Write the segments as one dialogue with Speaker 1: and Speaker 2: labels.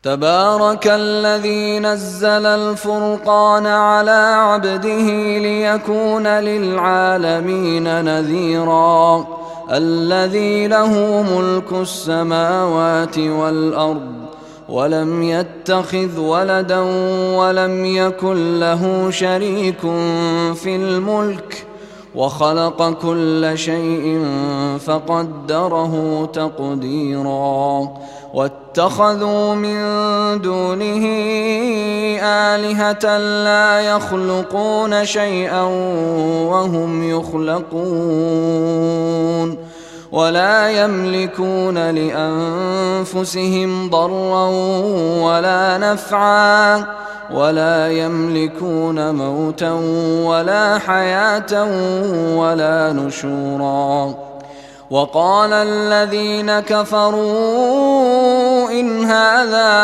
Speaker 1: تبارك الذي نزل الفرقان على عبده ليكون للعالمين نذيرا الذي له ملك السماوات والأرض ولم يتخذ ولدا ولم يكن له شريك في الملك وخلق كل شيء فقدره تقديرا واتخذوا من دونه آلهة لا يخلقون شيئا وهم يخلقون ولا يملكون لأنفسهم ضرا ولا نفعا ولا يملكون موتا ولا حياة ولا نشورا وقال الذين كفروا إن هذا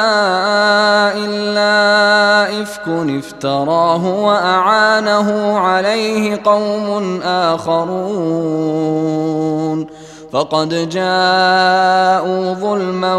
Speaker 1: إلا إفك افتراه وأعانه عليه قوم آخرون فقد جاءوا ظلما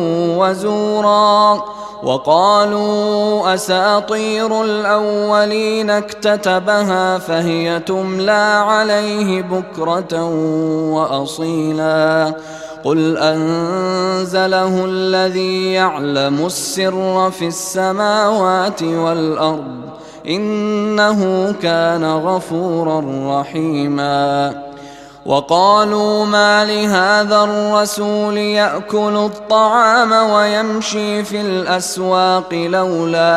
Speaker 1: وزورا وقالوا أساطير الأولين اكتتبها فهي تملى عليه بكرة وأصيلا قل أنزله الذي يعلم السر في السماوات والأرض إنه كان غفورا رحيما وقالوا ما لهذا الرسول يأكل الطعام ويمشي في الأسواق لولا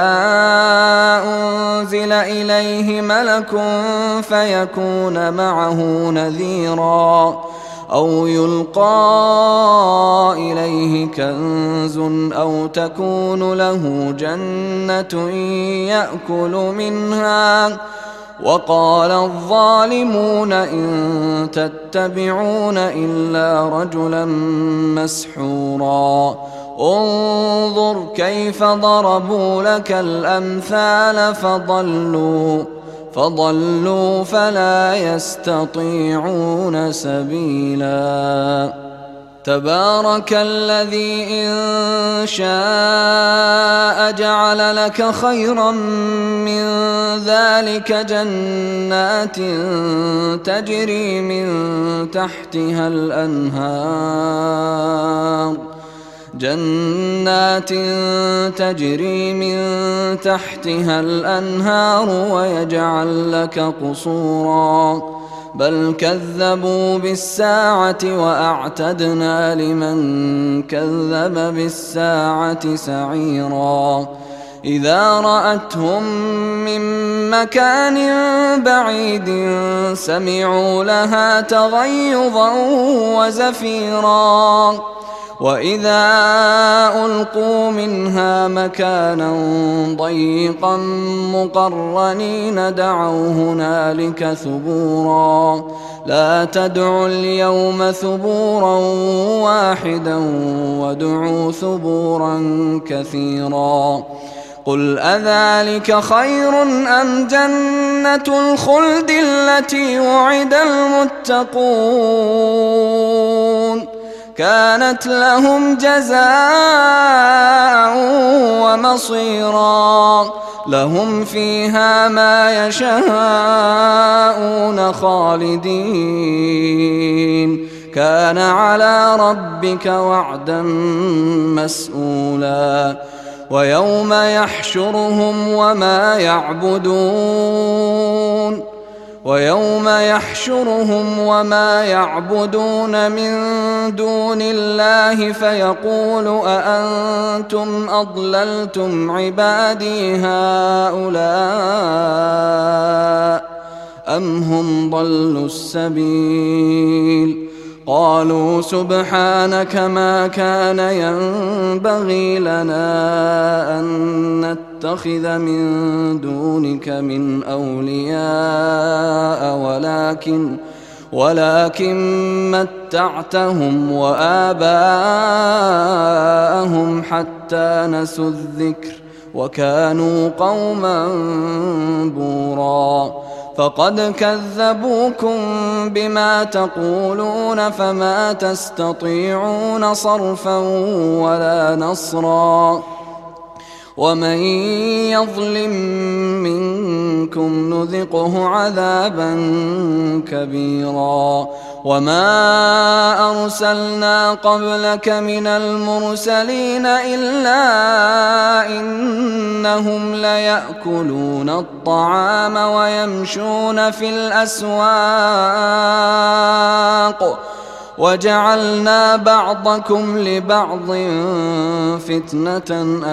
Speaker 1: أنزل إليه ملك فيكون معه نذيرا أو يلقى إليه كنز أو تكون له جنة يأكل منها وقال الظالمون إن تتبعون إلا رجلا مسحورا انظر كيف ضربوا لك الأمثال فضلوا فلا يستطيعون سبيلا تبارك الذي إن شاء جعل لك خيرا من ذلك جنات تجري من تحتها الأنهار ويجعل لك قصورا بل كذبوا بالساعة وأعتدنا لمن كذب بالساعة سعيرا إذا رأتهم من مكان بعيد سمعوا لها تغيظا وزفيرا وإذا ألقوا منها مكانا ضيقا مقرنين دعوا هنالك ثبورا لا تدعوا اليوم ثبورا واحدا وادعوا ثبورا كثيرا قل أذلك خير أم جنة الخلد التي وعد المتقون كانت لهم جزاء ومصيرا لهم فيها ما يشاءون خالدين كان على ربك وعدا مسئولا ويوم يحشرهم وما يعبدون من دون الله فيقول أأنتم أضللتم عبادي هؤلاء أم هم ضلوا السبيل قالوا سبحانك ما كان ينبغي لنا أن نتخذ من دونك من أولياء ولكن متعتهم وآباءهم حتى نسوا الذكر وكانوا قوما بورا فقد كذبوكم بما تقولون فما تستطيعون صرفا ولا نصرا ومن يظلم منكم نذقه عذابا كبيرا وما أرسلنا قبلك من المرسلين إلا إنهم ليأكلون الطعام ويمشون في الأسواق وجعلنا بعضكم لبعض فتنة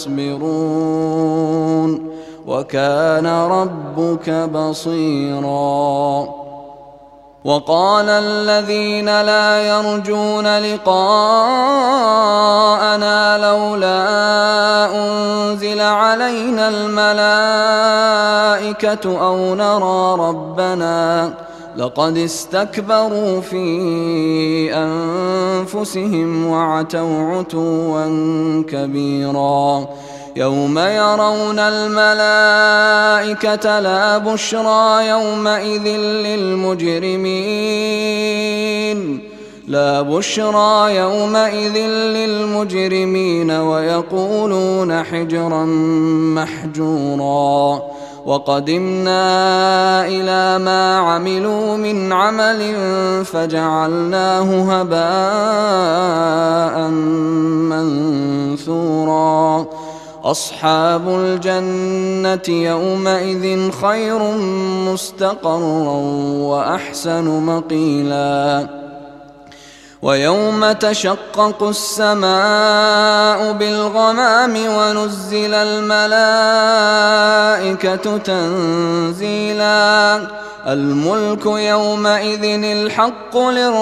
Speaker 1: أتصبرون وكان ربك بصيرا وقال الذين لا يرجون لقاءنا لولا أنزل علينا الملائكة أو نرى ربنا لقد استكبروا في أنفسهم وعتوا عتوا كبيرا يوم يرون الملائكة لا بشرى يومئذ للمجرمين ويقولون حجرا محجورا وقدمنا إلى ما عملوا من عمل فجعلناه هباء منثورا أصحاب الجنة يومئذ خير مستقرا وأحسن مقيلا ويوم تشقق السماء بالغمام ونزل الملائكة تنزيلا الملك يومئذ الحق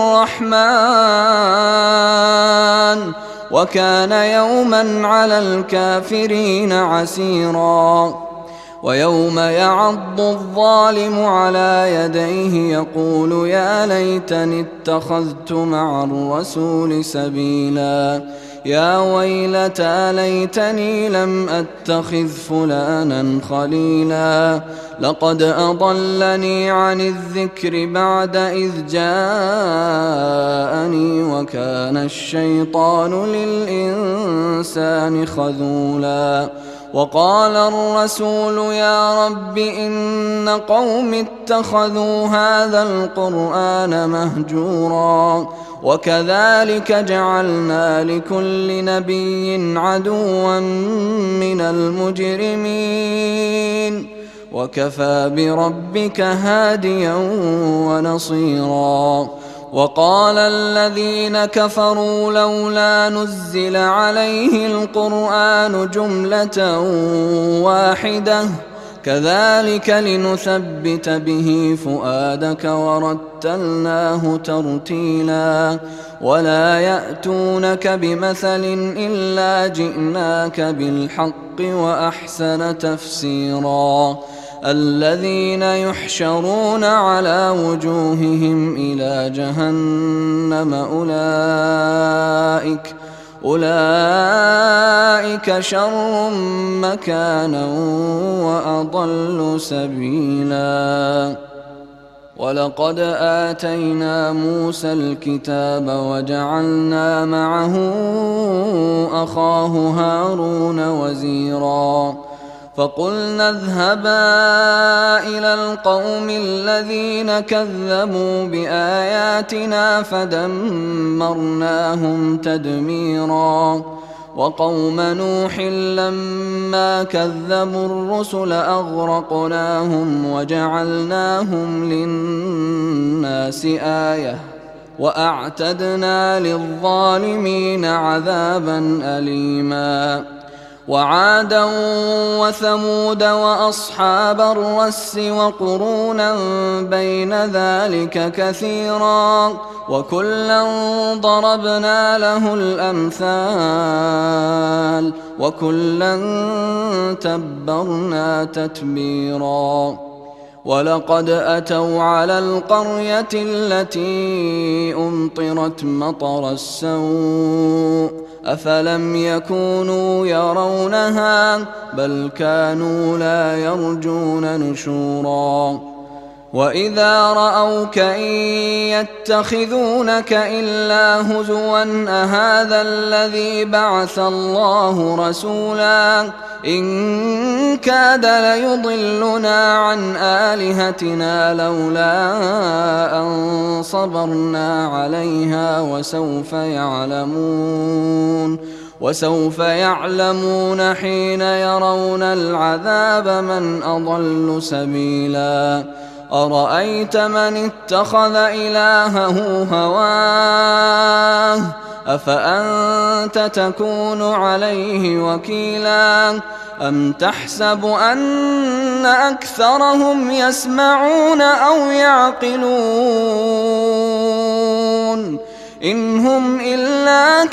Speaker 1: للرحمن وكان يوما على الكافرين عسيرا ويوم يعض الظالم على يديه يقول يا ليتني اتخذت مع الرسول سبيلا يا ويلتى ليتني لم أتخذ فلانا خليلا لقد أضلني عن الذكر بعد إذ جاءني وكان الشيطان للإنسان خذولا وقال الرسول يا رب إن قوم اتخذوا هذا القرآن مهجورا وكذلك جعلنا لكل نبي عدوا من المجرمين وكفى بربك هاديا ونصيرا وقال الذين كفروا لولا نزل عليه القرآن جملة واحدة كذلك لنثبت به فؤادك ورتلناه ترتيلا ولا يأتونك بمثل إلا جئناك بالحق وأحسن تفسيرا الذين يحشرون على وجوههم إلى جهنم أولئك شر مكانا وأضل سبيلا ولقد آتينا موسى الكتاب وجعلنا معه أخاه هارون وزيرا فقلنا اذهبا إلى القوم الذين كذبوا بآياتنا فدمرناهم تدميرا وقوم نوح لما كذبوا الرسل أغرقناهم وجعلناهم للناس آية وأعتدنا للظالمين عذابا أليما وعادا وثمود وأصحاب الرس وقرونا بين ذلك كثيرا وكلا ضربنا له الأمثال وكلا تبرنا تتبيرا ولقد أتوا على القرية التي أمطرت مطر السوء أفلم يكونوا يرونها بل كانوا لا يرجون نشورا وإذا رأوك إن يتخذونك إلا هزوا أهذا الذي بعث الله رسولا إن كاد ليضلنا عن آلهتنا لولا أن صبرنا عليها وسوف يعلمون حين يرون العذاب من أضل سبيلا أرأيت من اتخذ إلهه هواه أفأنت تكون عليه وكيلا أم تحسب أن أكثرهم يسمعون أو يعقلون إن هم إلا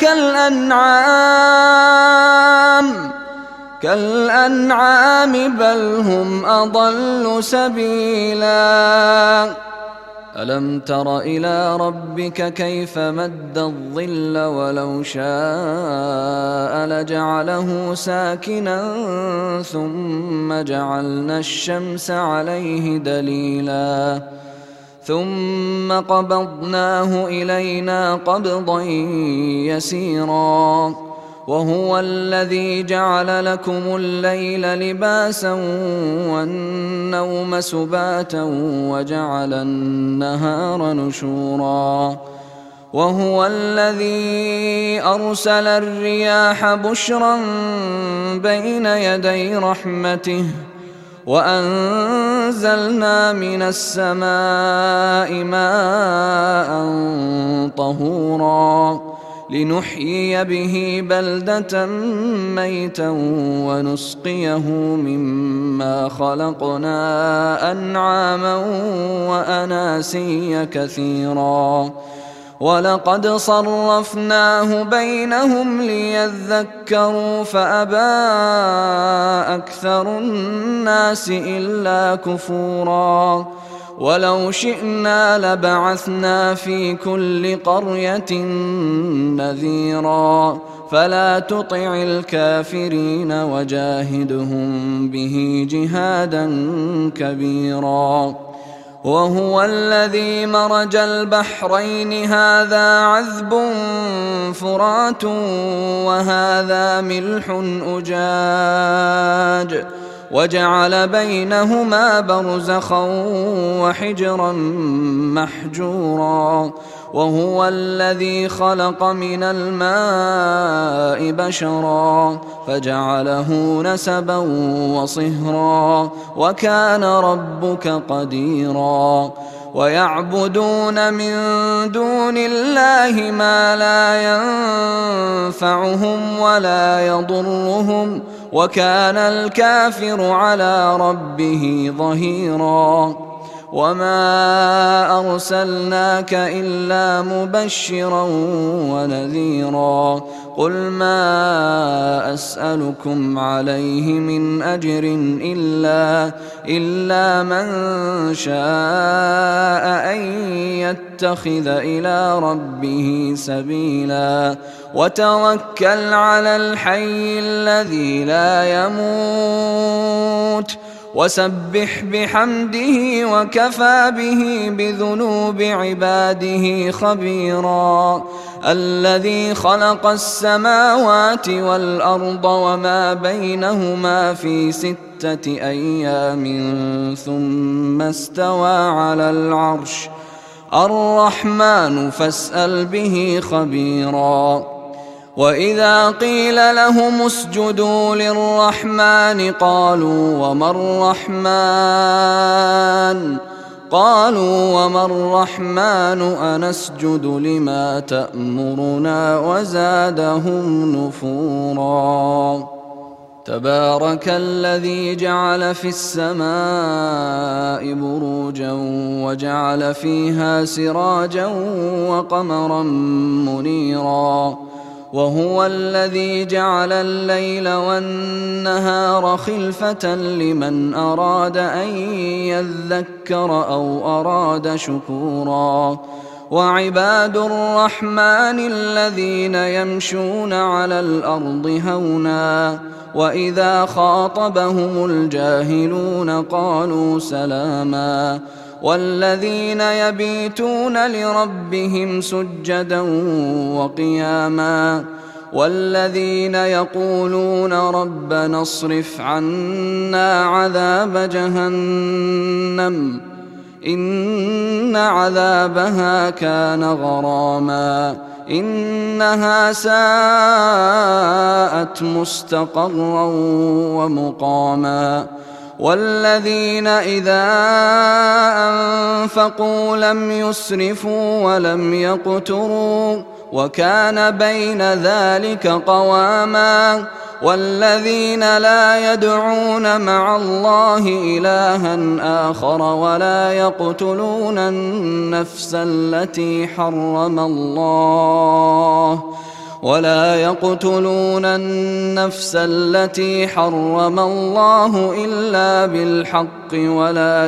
Speaker 1: كالأنعام بل هم أضل سبيلا ألم تر إلى ربك كيف مد الظل ولو شاء لجعله ساكنا ثم جعلنا الشمس عليه دليلا ثم قبضناه إلينا قبضا يسيرا وهو الذي جعل لكم الليل لباسا والنوم سباتا وجعل النهار نشورا وهو الذي أرسل الرياح بشرا بين يدي رحمته وأنزلنا من السماء ماء طهورا لنحيي به بلدة ميتا ونسقيه مما خلقنا أنعاما وأناسيا كثيرا ولقد صرفناه بينهم ليذكروا فأبى أكثر الناس إلا كفورا ولو شئنا لبعثنا في كل قرية نذيرا فلا تطع الكافرين وجاهدهم به جهادا كبيرا وهو الذي مرج البحرين هذا عذب فرات وهذا ملح أجاج وجعل بينهما برزخا وحجرا محجورا وهو الذي خلق من الماء بشرا فجعله نسبا وصهرا وكان ربك قديرا ويعبدون من دون الله ما لا ينفعهم ولا يضرهم وكان الكافر على ربه ظهيرا وما أرسلناك إلا مبشرا ونذيرا قل ما أسألكم عليه من أجر إلا من شاء أن يتخذ إلى ربه سبيلا وتوكل على الحي الذي لا يموت وسبح بحمده وكفى به بذنوب عباده خبيرا الذي خلق السماوات والأرض وما بينهما في 6 أيام ثم استوى على العرش الرحمن فاسأل به خبيرا وإذا قيل لهم اسجدوا للرحمن قالوا وما الرحمن أنسجد لما تأمرنا وزادهم نفورا تبارك الذي جعل في السماء بروجا وجعل فيها سراجا وقمرا منيرا وهو الذي جعل الليل والنهار خلفة لمن أراد أن يذكر أو أراد شكورا وعباد الرحمن الذين يمشون على الأرض هونا وإذا خاطبهم الجاهلون قالوا سلاما والذين يبيتون لربهم سجدا وقياما والذين يقولون ربنا اصرف عنا عذاب جهنم إن عذابها كان غراما إنها ساءت مستقرا ومقاما والذين إذا أنفقوا لم يسرفوا ولم يقتروا وكان بين ذلك قواما والذين لا يدعون مع الله إلها آخر ولا يقتلون النفس التي حرم الله إلا بالحق ولا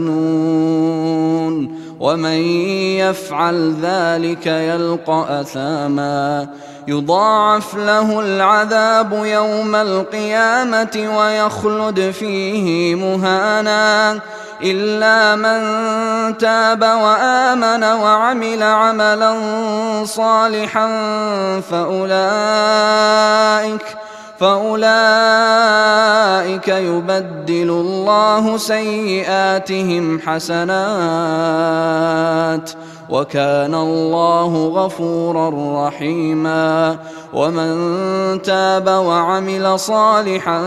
Speaker 1: يزنون ومن يفعل ذلك يلقى أثاما يضاعف له العذاب يوم القيامة ويخلد فيه مهانا إلا من تاب وآمن وعمل عملا صالحا فأولئك يبدل الله سيئاتهم حسنات وكان الله غفورا رحيما ومن تاب وعمل صالحا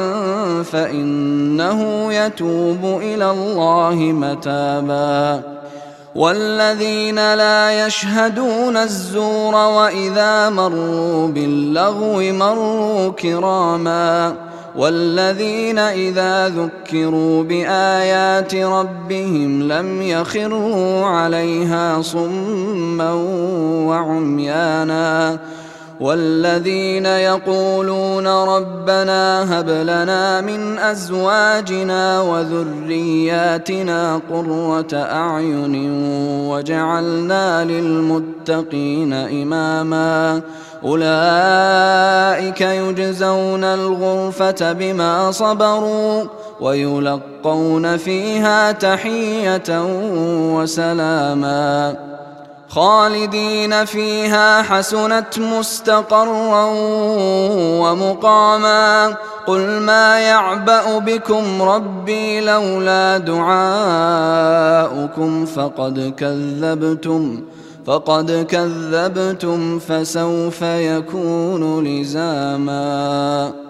Speaker 1: فإنه يتوب إلى الله متابا والذين لا يشهدون الزور وإذا مروا باللغو مروا كراما والذين إذا ذكروا بآيات ربهم لم يخروا عليها صما وعميانا والذين يقولون ربنا هب لنا من أزواجنا وذرياتنا قرة أعين وجعلنا للمتقين إماما أولئك يجزون الغرفة بما صبروا ويلقون فيها تحية وسلاما خالدين فيها حسنت مستقرا ومقاما قل ما يعبأ بكم ربي لولا دعاؤكم فقد كذبتم فسوف يكون لزاما.